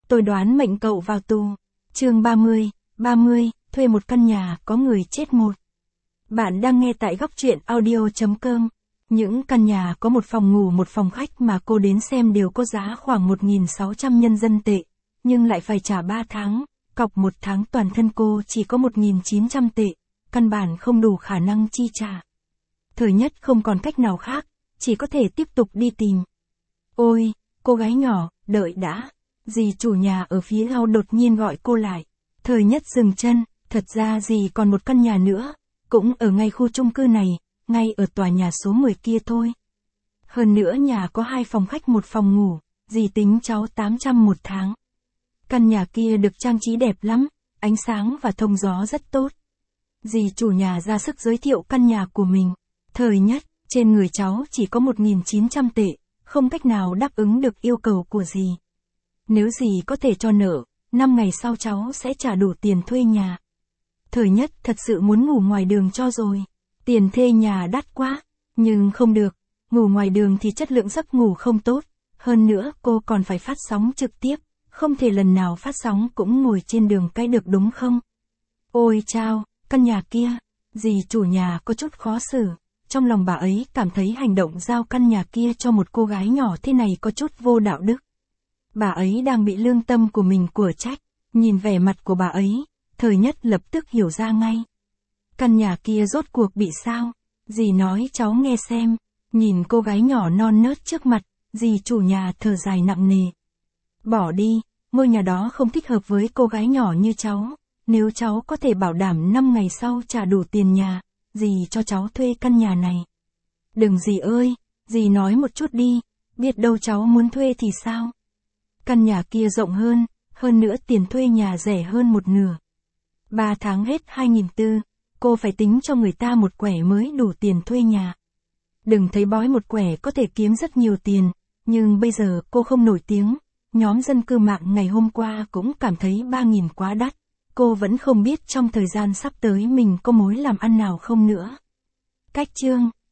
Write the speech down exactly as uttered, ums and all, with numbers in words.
tôi đoán mệnh cậu vào tù. Chương ba mươi, ba mươi, thuê một căn nhà, có người chết một. Bạn đang nghe tại góc truyện audio chấm com. Những căn nhà có một phòng ngủ một phòng khách mà cô đến xem đều có giá khoảng một nghìn sáu trăm nhân dân tệ, nhưng lại phải trả ba tháng, cọc một tháng toàn thân cô chỉ có một nghìn chín trăm tệ, căn bản không đủ khả năng chi trả. Thời Nhất không còn cách nào khác, chỉ có thể tiếp tục đi tìm. Ôi, cô gái nhỏ, đợi đã. Dì chủ nhà ở phía sau đột nhiên gọi cô lại. Thời Nhất dừng chân, thật ra dì còn một căn nhà nữa, cũng ở ngay khu chung cư này, ngay ở tòa nhà số mười kia thôi. Hơn nữa nhà có hai phòng khách một phòng ngủ, dì tính cháu tám trăm một tháng. Căn nhà kia được trang trí đẹp lắm, ánh sáng và thông gió rất tốt. Dì chủ nhà ra sức giới thiệu căn nhà của mình. Thời Nhất, trên người cháu chỉ có một nghìn chín trăm tệ, không cách nào đáp ứng được yêu cầu của dì. Nếu dì có thể cho nợ, năm ngày sau cháu sẽ trả đủ tiền thuê nhà. Thời Nhất thật sự muốn ngủ ngoài đường cho rồi. Tiền thuê nhà đắt quá, nhưng không được, ngủ ngoài đường thì chất lượng giấc ngủ không tốt. Hơn nữa cô còn phải phát sóng trực tiếp, không thể lần nào phát sóng cũng ngồi trên đường cái được đúng không? Ôi chao, căn nhà kia, dì chủ nhà có chút khó xử. Trong lòng bà ấy cảm thấy hành động giao căn nhà kia cho một cô gái nhỏ thế này có chút vô đạo đức. Bà ấy đang bị lương tâm của mình của trách, nhìn vẻ mặt của bà ấy, Thời Nhất lập tức hiểu ra ngay. Căn nhà kia rốt cuộc bị sao? Dì nói cháu nghe xem. Nhìn cô gái nhỏ non nớt trước mặt, dì chủ nhà thở dài nặng nề. Bỏ đi, ngôi nhà đó không thích hợp với cô gái nhỏ như cháu. Nếu cháu có thể bảo đảm năm ngày sau trả đủ tiền nhà, dì cho cháu thuê căn nhà này. Đừng dì ơi, dì nói một chút đi, biết đâu cháu muốn thuê thì sao? Căn nhà kia rộng hơn, hơn nữa tiền thuê nhà rẻ hơn một nửa. Ba tháng hết hai nghìn tư, cô phải tính cho người ta một quẻ mới đủ tiền thuê nhà. Đừng thấy bói một quẻ có thể kiếm rất nhiều tiền, nhưng bây giờ cô không nổi tiếng, nhóm dân cư mạng ngày hôm qua cũng cảm thấy ba nghìn quá đắt. Cô vẫn không biết trong thời gian sắp tới mình có mối làm ăn nào không nữa. Cách chương